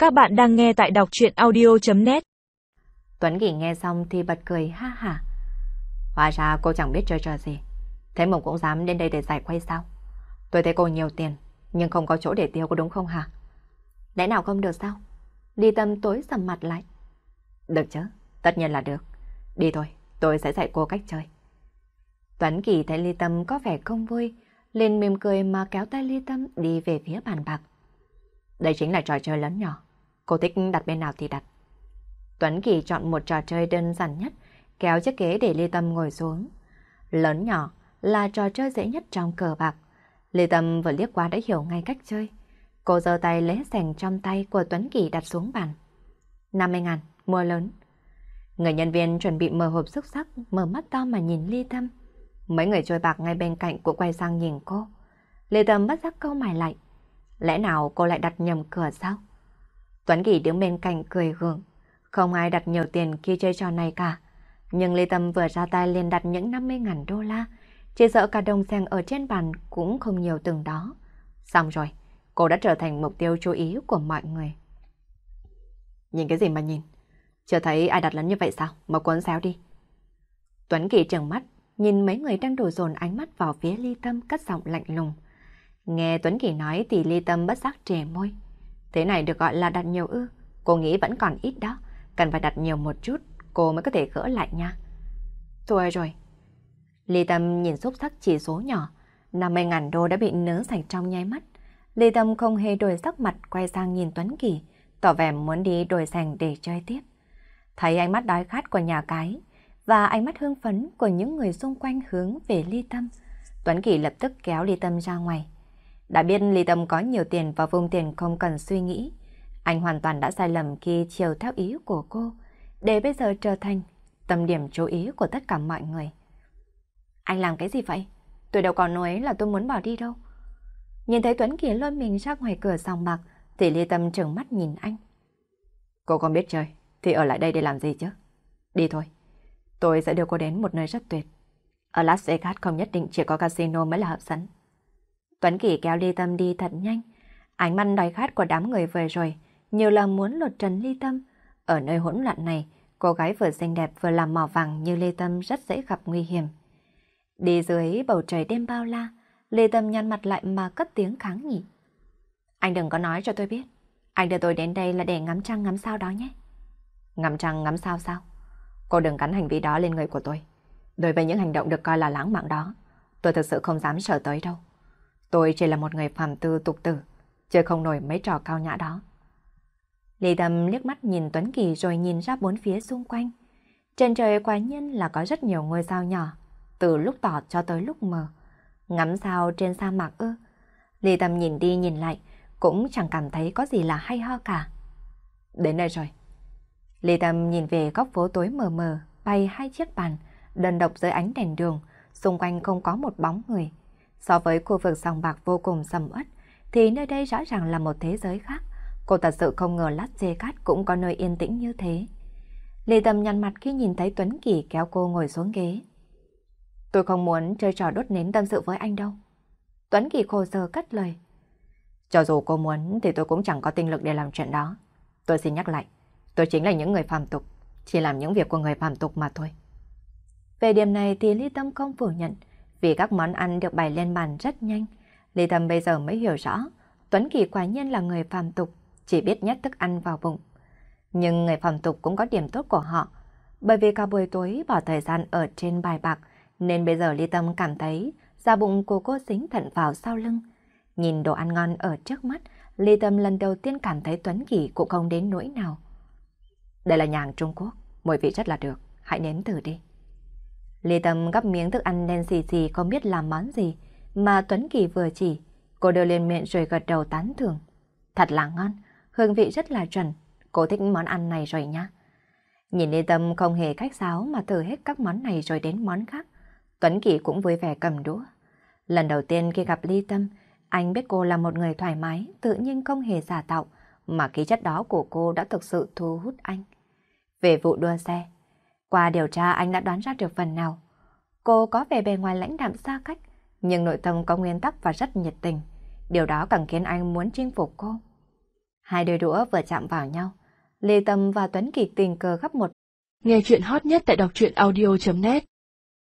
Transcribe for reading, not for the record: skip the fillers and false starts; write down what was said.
Các bạn đang nghe tại đọc truyện audio.net. Tuấn Kỳ nghe xong thì bật cười ha hả. Hóa ra cô chẳng biết chơi trò gì. Thế mà cũng dám đến đây để giải quay sao? Tôi thấy cô nhiều tiền, nhưng không có chỗ để tiêu, có đúng không hả? Lẽ nào không được sao? Ly Tâm tối sầm mặt lại. Được chứ, tất nhiên là được. Đi thôi, tôi sẽ dạy cô cách chơi. Tuấn Kỳ thấy Ly Tâm có vẻ không vui, liền mỉm cười mà kéo tay Ly Tâm đi về phía bàn bạc. Đây chính là trò chơi lớn nhỏ. Cô thích đặt bên nào thì đặt. Tuấn Kỳ chọn một trò chơi đơn giản nhất, kéo chiếc ghế để Ly Tâm ngồi xuống. Lớn nhỏ là trò chơi dễ nhất trong cờ bạc. Ly Tâm vừa liếc qua đã hiểu ngay cách chơi. Cô giơ tay lấy xành trong tay của Tuấn Kỳ đặt xuống bàn. 50.000, mua lớn. Người nhân viên chuẩn bị mở hộp xúc xắc, mở mắt to mà nhìn Ly Tâm. Mấy người chơi bạc ngay bên cạnh cũng quay sang nhìn cô. Ly Tâm bất giác cau mày lại. Lẽ nào cô lại đặt nhầm cửa sao? Tuấn Kỳ đứng bên cạnh cười gượng. Không ai đặt nhiều tiền khi chơi trò này cả. Nhưng Ly Tâm vừa ra tay liền đặt những 50.000 đô la. Chỉ sợ cả đồng xen ở trên bàn cũng không nhiều từng đó. Xong rồi, cô đã trở thành mục tiêu chú ý của mọi người. Nhìn cái gì mà nhìn? Chưa thấy ai đặt lớn như vậy sao? Mà cuốn xéo đi. Tuấn Kỳ trừng mắt, nhìn mấy người đang đổ dồn ánh mắt vào phía Ly Tâm, cất giọng lạnh lùng. Nghe Tuấn Kỳ nói thì Ly Tâm bất giác trề môi. Thế này được gọi là đặt nhiều ư? Cô nghĩ vẫn còn ít đó. Cần phải đặt nhiều một chút, cô mới có thể gỡ lại nha. Thôi rồi. Ly Tâm nhìn xúc sắc chỉ số nhỏ. 50.000 đô đã bị nướng sạch trong nháy mắt. Ly Tâm không hề đổi sắc mặt, quay sang nhìn Tuấn Kỳ, tỏ vẻ muốn đi đổi sành để chơi tiếp. Thấy ánh mắt đói khát của nhà cái và ánh mắt hưng phấn của những người xung quanh hướng về Ly Tâm, Tuấn Kỳ lập tức kéo Ly Tâm ra ngoài. Đã biết Ly Tâm có nhiều tiền và vùng tiền không cần suy nghĩ. Anh hoàn toàn đã sai lầm khi chiều theo ý của cô, để bây giờ trở thành tâm điểm chú ý của tất cả mọi người. Anh làm cái gì vậy? Tôi đâu có nói là tôi muốn bỏ đi đâu. Nhìn thấy Tuấn Kỳ lôi mình ra ngoài cửa sòng bạc, thì Ly Tâm trừng mắt nhìn anh. Cô không biết chơi, thì ở lại đây để làm gì chứ? Đi thôi, tôi sẽ đưa cô đến một nơi rất tuyệt. Ở Las Vegas không nhất định chỉ có casino mới là hấp dẫn. Tuấn Kỳ kéo Ly Tâm đi thật nhanh. Ánh mắt đói khát của đám người vừa rồi nhiều là muốn lột trần Ly Tâm. Ở nơi hỗn loạn này, cô gái vừa xinh đẹp vừa làm mỏ vàng như Ly Tâm rất dễ gặp nguy hiểm. Đi dưới bầu trời đêm bao la, Ly Tâm nhăn mặt lại mà cất tiếng kháng nghị. Anh đừng có nói cho tôi biết. Anh đưa tôi đến đây là để ngắm trăng ngắm sao đó nhé. Ngắm trăng ngắm sao sao? Cô đừng gắn hành vi đó lên người của tôi. Đối với những hành động được coi là lãng mạn đó, tôi thực sự không dám sợ tới đâu. Tôi chỉ là một người phàm tư tục tử, chơi không nổi mấy trò cao nhã đó. Ly Tâm liếc mắt nhìn Tuấn Kỳ rồi nhìn ra bốn phía xung quanh. Trên trời quả nhiên là có rất nhiều ngôi sao nhỏ, từ lúc tỏ cho tới lúc mờ. Ngắm sao trên sa mạc ư? Ly Tâm nhìn đi nhìn lại, cũng chẳng cảm thấy có gì là hay ho cả. Đến đây rồi. Ly Tâm nhìn về góc phố tối mờ mờ, bày hai chiếc bàn, đơn độc dưới ánh đèn đường, xung quanh không có một bóng người. So với khu vực sòng bạc vô cùng sầm uất, thì nơi đây rõ ràng là một thế giới khác. Cô thật sự không ngờ Las Vegas cũng có nơi yên tĩnh như thế. Ly Tâm nhăn mặt khi nhìn thấy Tuấn Kỳ kéo cô ngồi xuống ghế. Tôi không muốn chơi trò đốt nến tâm sự với anh đâu. Tuấn Kỳ khổ sở cất lời. Cho dù cô muốn thì tôi cũng chẳng có tinh lực để làm chuyện đó. Tôi xin nhắc lại, tôi chính là những người phàm tục, chỉ làm những việc của người phàm tục mà thôi. Về điểm này thì Ly Tâm không phủ nhận, vì các món ăn được bày lên bàn rất nhanh. Ly Tâm bây giờ mới hiểu rõ, Tuấn Kỳ quả nhiên là người phàm tục, chỉ biết nhét thức ăn vào bụng. Nhưng người phàm tục cũng có điểm tốt của họ, bởi vì cả buổi tối bỏ thời gian ở trên bài bạc, nên bây giờ Ly Tâm cảm thấy da bụng của cô dính thận vào sau lưng. Nhìn đồ ăn ngon ở trước mắt, Ly Tâm lần đầu tiên cảm thấy Tuấn Kỳ cũng không đến nỗi nào. Đây là nhà hàng Trung Quốc, mùi vị rất là được, hãy nếm thử đi. Ly Tâm gắp miếng thức ăn đen xì xì không biết làm món gì, mà Tuấn Kỳ vừa chỉ, cô đưa lên miệng rồi gật đầu tán thưởng. Thật là ngon, hương vị rất là chuẩn, cô thích món ăn này rồi nhá. Nhìn Ly Tâm không hề khách sáo mà thử hết các món này rồi đến món khác, Tuấn Kỳ cũng vui vẻ cầm đũa. Lần đầu tiên khi gặp Ly Tâm, anh biết cô là một người thoải mái, tự nhiên không hề giả tạo, mà khí chất đó của cô đã thực sự thu hút anh. Về vụ đua xe, qua điều tra anh đã đoán ra được phần nào. Cô có vẻ bề ngoài lãnh đạm xa cách, nhưng nội tâm có nguyên tắc và rất nhiệt tình. Điều đó càng khiến anh muốn chinh phục cô. Hai đôi đũa vừa chạm vào nhau, Lê Tâm và Tuấn Kiệt tình cờ gắp một. Nghe chuyện hot nhất tại đọc truyện audio.net